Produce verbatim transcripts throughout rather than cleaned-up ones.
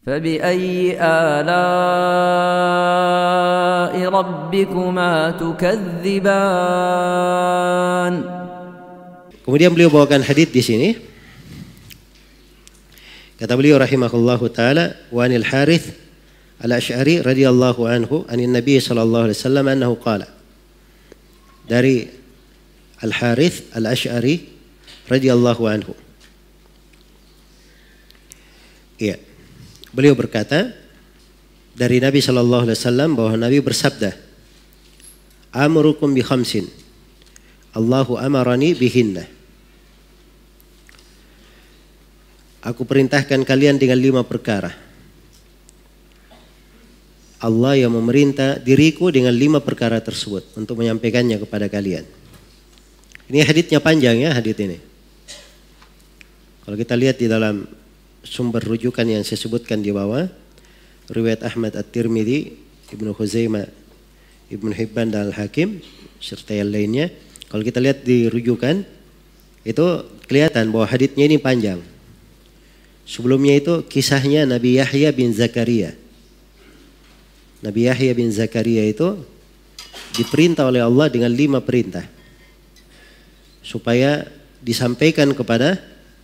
فبأي آلاء ربكما تكذبان. Kemudian beliau bawakan hadits di sini. Kata beliau rahimahullahu taala, wa anil Harits al-Asy'ari radhiyallahu anhu anin Nabi sallallahu alaihi wasallam annahu qala. Dari Al-Harits al-Asy'ari radhiyallahu anhu. Iya. Beliau berkata dari Nabi sallallahu alaihi wasallam bahwa Nabi bersabda, "Amurukum bi khamsin. Allahu amarani bihinna." Aku perintahkan kalian dengan lima perkara. Allah yang memerintah diriku dengan lima perkara tersebut untuk menyampaikannya kepada kalian. Ini haditsnya panjang ya, hadits ini. Kalau kita lihat di dalam sumber rujukan yang saya sebutkan di bawah, riwayat Ahmad At-Tirmidzi, Ibnu Khuzaimah, Ibnu Hibban dan Al-Hakim serta yang lainnya. Kalau kita lihat di rujukan itu kelihatan bahwa haditsnya ini panjang. Sebelumnya itu kisahnya Nabi Yahya bin Zakaria. Nabi Yahya bin Zakaria itu diperintah oleh Allah dengan lima perintah supaya disampaikan kepada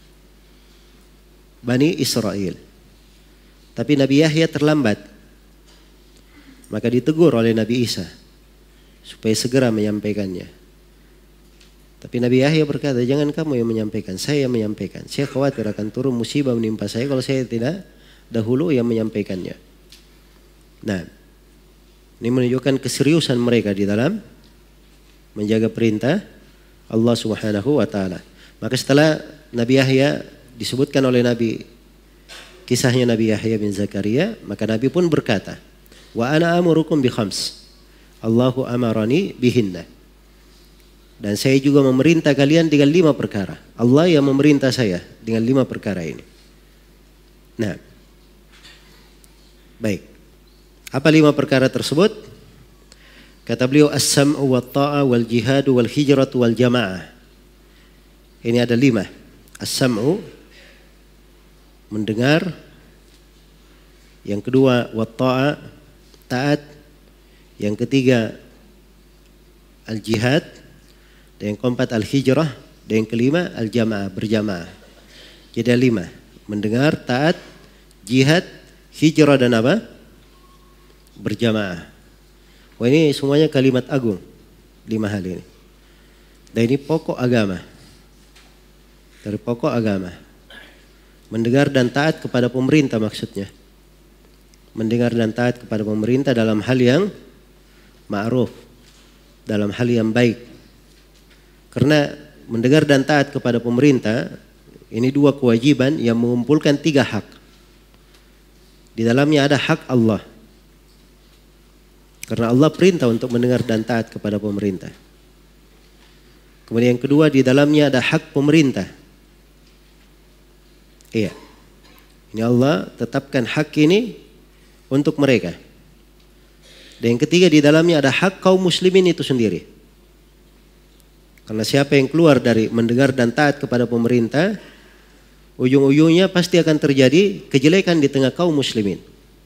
Bani Israel. Tapi Nabi Yahya terlambat. Maka ditegur oleh Nabi Isa supaya segera menyampaikannya. Tapi Nabi Yahya berkata, jangan kamu yang menyampaikan, saya yang menyampaikan. Saya khawatir akan turun musibah menimpa saya kalau saya tidak dahulu yang menyampaikannya. Nah, ini menunjukkan keseriusan mereka di dalam menjaga perintah Allah Subhanahu wa taala. Maka setelah Nabi Yahya disebutkan oleh Nabi kisahnya Nabi Yahya bin Zakaria, maka Nabi pun berkata, "Wa ana amurukum bi khams. Allahu amarani bihinna." Dan saya juga memerintah kalian dengan lima perkara. Allah yang memerintah saya dengan lima perkara ini. Nah, baik. Apa lima perkara tersebut? Kata beliau, as-sam'u wa ta'a wal jihadu wal hijratu wal jama'ah. Ini ada lima. As-sam'u, mendengar. Yang kedua, wa ta'a, taat. Yang ketiga, al-jihad. Dan yang keempat al-hijrah, dan yang kelima al-jamaah, berjamaah. Jadi ada lima, mendengar, taat, jihad, hijrah dan apa? Berjamaah. Wah, ini semuanya kalimat agung, lima hal ini. Dan ini pokok agama. Dari pokok agama. Mendengar dan taat kepada pemerintah maksudnya. Mendengar dan taat kepada pemerintah dalam hal yang ma'ruf, dalam hal yang baik. Karena mendengar dan taat kepada pemerintah ini dua kewajiban yang mengumpulkan tiga hak. Di dalamnya ada hak Allah. Karena Allah perintah untuk mendengar dan taat kepada pemerintah. Kemudian yang kedua, di dalamnya ada hak pemerintah. Iya. Ini Allah tetapkan hak ini untuk mereka. Dan yang ketiga, di dalamnya ada hak kaum muslimin itu sendiri. Karena siapa yang keluar dari mendengar dan taat kepada pemerintah, ujung-ujungnya pasti akan terjadi kejelekan di tengah kaum muslimin.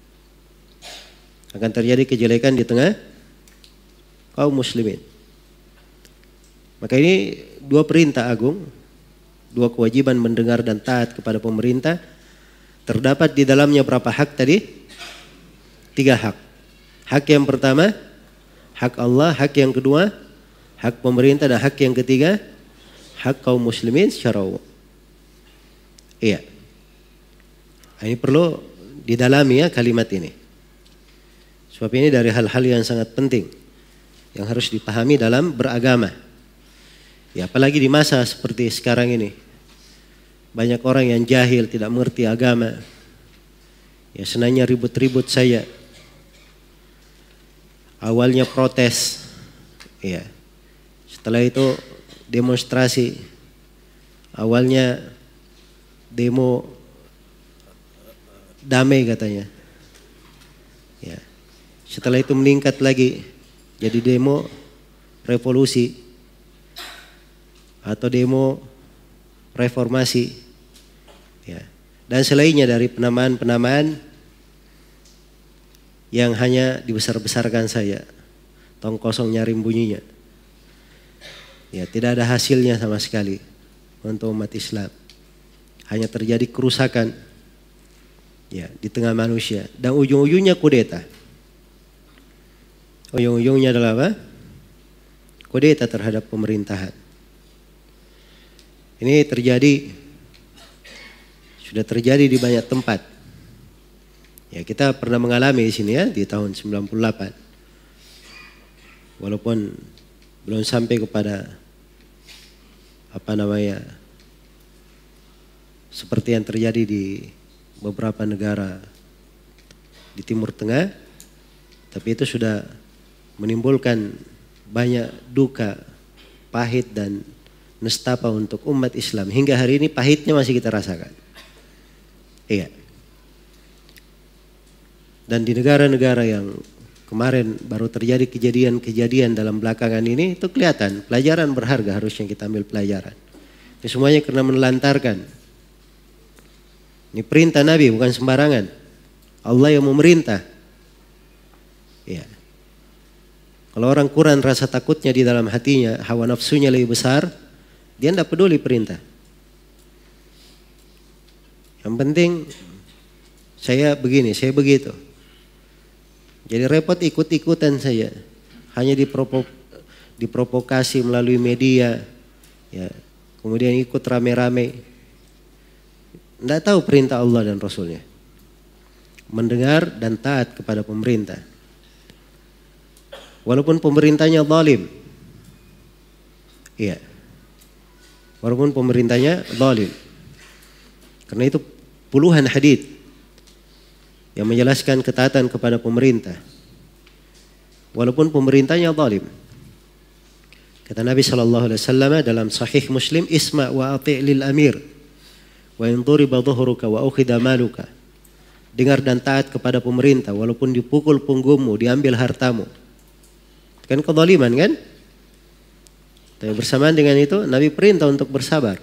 Akan terjadi kejelekan di tengah kaum muslimin. Maka ini dua perintah agung, dua kewajiban mendengar dan taat kepada pemerintah. Terdapat di dalamnya berapa hak tadi? Tiga hak. Hak yang pertama, hak Allah. Hak yang kedua, hak pemerintah. Dan hak yang ketiga, hak kaum muslimin secara umum. Iya. Ini perlu didalami ya kalimat ini. Sebab ini dari hal-hal yang sangat penting yang harus dipahami dalam beragama. Ya, apalagi di masa seperti sekarang ini. Banyak orang yang jahil, tidak mengerti agama. Ya, senangnya ribut-ribut saja. Awalnya protes. Ya. Setelah itu demonstrasi. Awalnya demo damai katanya. Ya. Setelah itu meningkat lagi jadi demo revolusi atau demo reformasi. Ya. Dan selainnya dari penamaan-penamaan yang hanya dibesar-besarkan saja, tong kosong nyaring bunyinya. Ya, tidak ada hasilnya sama sekali untuk umat Islam. Hanya terjadi kerusakan ya di tengah manusia dan ujung-ujungnya kudeta. Ujung-ujungnya adalah apa? Kudeta terhadap pemerintahan. Ini terjadi, sudah terjadi di banyak tempat. Ya, kita pernah mengalami di sini ya di tahun sembilan puluh delapan. Walaupun belum sampai kepada apa namanya seperti yang terjadi di beberapa negara di Timur Tengah, tapi itu sudah menimbulkan banyak duka, pahit dan nestapa untuk umat Islam. Hingga hari ini pahitnya masih kita rasakan. Iya. Dan di negara-negara yang kemarin baru terjadi kejadian-kejadian dalam belakangan ini, itu kelihatan pelajaran berharga harusnya kita ambil pelajaran. Ini semuanya karena menelantarkan. Ini perintah Nabi bukan sembarangan. Allah yang memerintah. Ya. Kalau orang kurang rasa takutnya di dalam hatinya, hawa nafsunya lebih besar, dia tidak peduli perintah. Yang penting saya begini, saya begitu. Jadi repot ikut-ikutan saja. Hanya diprovok, diprovokasi melalui media. Ya, kemudian ikut rame-rame. Tidak tahu perintah Allah dan Rasulnya. Mendengar dan taat kepada pemerintah. Walaupun pemerintahnya zalim. Iya. Walaupun pemerintahnya zalim. Karena itu puluhan hadits yang menjelaskan ketaatan kepada pemerintah. Walaupun pemerintahnya zalim. Kata Nabi sallallahu alaihi wasallam dalam sahih Muslim, "Isma' wa ati' lil amir wa in duriba dhuhruka wa ukhidha maluka." Dengar dan taat kepada pemerintah walaupun dipukul punggungmu, diambil hartamu. Kan kezaliman kan? Tapi bersamaan dengan itu Nabi perintah untuk bersabar.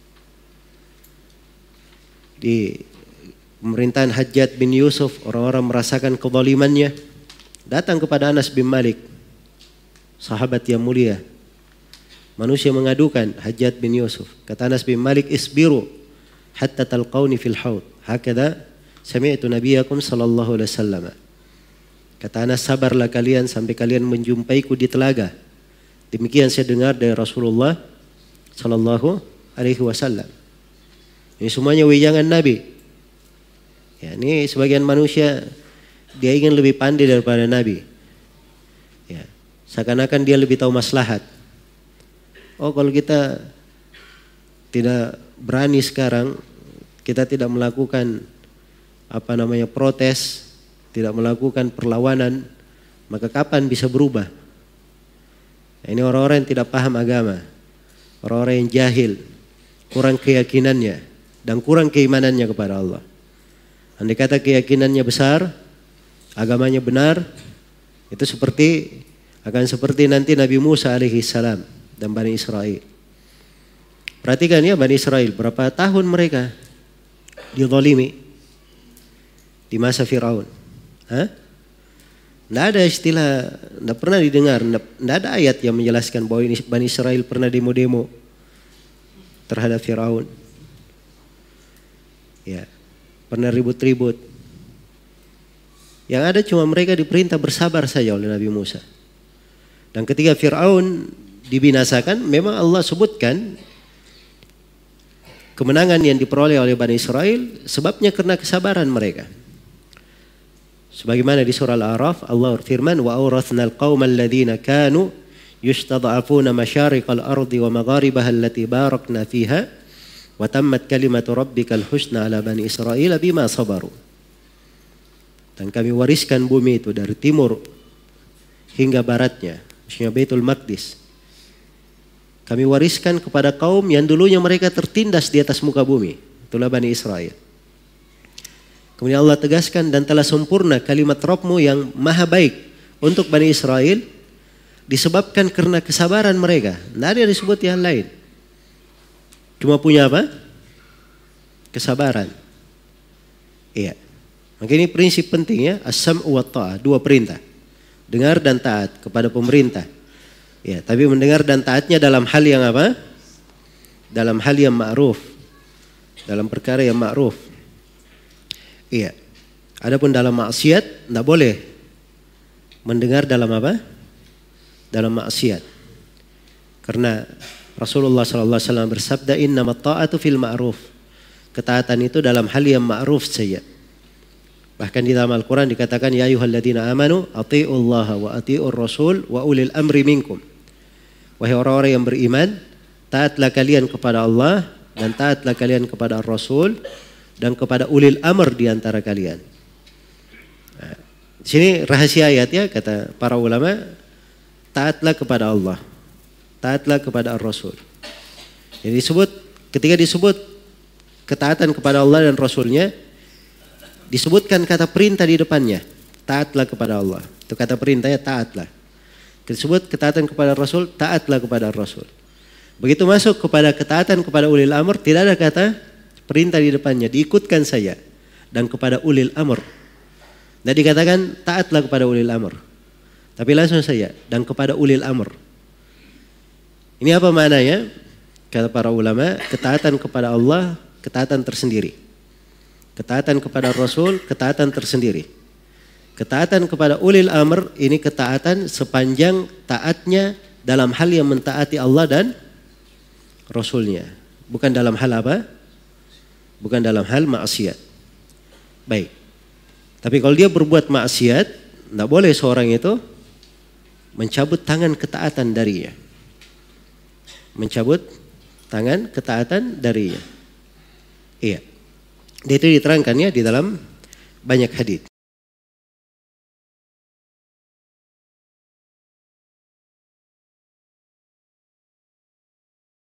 Di pemerintahan Hajjaj bin Yusuf, orang-orang merasakan kezalimannya, datang kepada Anas bin Malik, sahabat yang mulia. Manusia mengadukan Hajjaj bin Yusuf. Kata Anas bin Malik, "Isbiru hatta talqauni fil haud. Hakadha sami'tu nabiyakum sallallahu alaihi wasallam." Kata Anas, sabarlah kalian sampai kalian menjumpaiku di telaga. Demikian saya dengar dari Rasulullah sallallahu alaihi wasallam. Ini semuanya wejangan Nabi. Ya, ini sebagian manusia dia ingin lebih pandai daripada Nabi. Ya, seakan-akan dia lebih tahu maslahat. Oh, kalau kita tidak berani sekarang, kita tidak melakukan apa namanya protes, tidak melakukan perlawanan, maka kapan bisa berubah? Nah, ini orang-orang yang tidak paham agama, orang-orang yang jahil, kurang keyakinannya dan kurang keimanannya kepada Allah. Andai kata keyakinannya besar, agamanya benar, itu seperti akan seperti nanti Nabi Musa alaihi salam dan Bani Israel. Perhatikan ya Bani Israel, berapa tahun mereka dizalimi di masa Firaun. Hah? Tidak ada istilah, tidak pernah didengar, tidak ada ayat yang menjelaskan bahwa ini Bani Israel pernah demo-demo terhadap Firaun. Ya. Pernah ribut-ribut. Yang ada cuma mereka diperintah bersabar saja oleh Nabi Musa. Dan ketika Fir'aun dibinasakan, memang Allah sebutkan kemenangan yang diperoleh oleh Bani Israel sebabnya karena kesabaran mereka. Sebagaimana di surah Al-A'raf Allah berfirman, "Wa awrathnal qaumal ladzina kanu yustad'afuna masyariqal ardi wa magharibaha allati barakna fiha. Wa tammat kalimatu rabbikal husna ala bani Israil bima sabaru." Dan kami wariskan bumi itu dari timur hingga baratnya, maksudnya Baitul Maqdis. Kami wariskan kepada kaum yang dulunya mereka tertindas di atas muka bumi, itulah Bani Israel. Kemudian Allah tegaskan, dan telah sempurna kalimat Rabbmu yang maha baik untuk Bani Israel disebabkan karena kesabaran mereka. Tidak ada yang disebut yang lain. Cuma punya apa? Kesabaran. Iya. Maka ini prinsip penting ya, as-sam'u wa ta'ah, dua perintah. Dengar dan taat kepada pemerintah. Ya, tapi mendengar dan taatnya dalam hal yang apa? Dalam hal yang ma'ruf. Dalam perkara yang ma'ruf. Iya. Adapun dalam maksiat tidak boleh mendengar dalam apa? Dalam maksiat. Karena Rasulullah sallallahu alaihi wasallam bersabda, innamat ta'atu fil ma'ruf. Ketaatan itu dalam hal yang ma'ruf saja. Bahkan di dalam Al-Quran dikatakan, ya ayyuhalladzina amanu ati'ullaha wa ati'ur rasul wa ulil amri minkum. Wahai orang-orang yang beriman, taatlah kalian kepada Allah dan taatlah kalian kepada Rasul dan kepada ulil amr di antara kalian. Nah, di sini rahasia ayatnya kata para ulama, taatlah kepada Allah, taatlah kepada Ar-Rasul. Jadi disebut, ketika disebut ketaatan kepada Allah dan Rasulnya, disebutkan kata perintah di depannya, taatlah kepada Allah. Itu kata perintahnya, taatlah. Disebut ketaatan kepada Rasul, taatlah kepada Rasul. Begitu masuk kepada ketaatan kepada ulil amr, tidak ada kata perintah di depannya, diikutkan saja. Dan kepada ulil amr. Dan dikatakan taatlah kepada ulil amr. Tapi langsung saja, dan kepada ulil amr. Ini apa maknanya? Kata para ulama, ketaatan kepada Allah, ketaatan tersendiri. Ketaatan kepada Rasul, ketaatan tersendiri. Ketaatan kepada ulil amr, ini ketaatan sepanjang taatnya dalam hal yang mentaati Allah dan Rasulnya. Bukan dalam hal apa? Bukan dalam hal maksiat. Baik. Tapi kalau dia berbuat maksiat, tidak boleh seorang itu mencabut tangan ketaatan darinya. Mencabut tangan ketaatan darinya. Iya. Dia itu diterangkannya di dalam banyak hadits.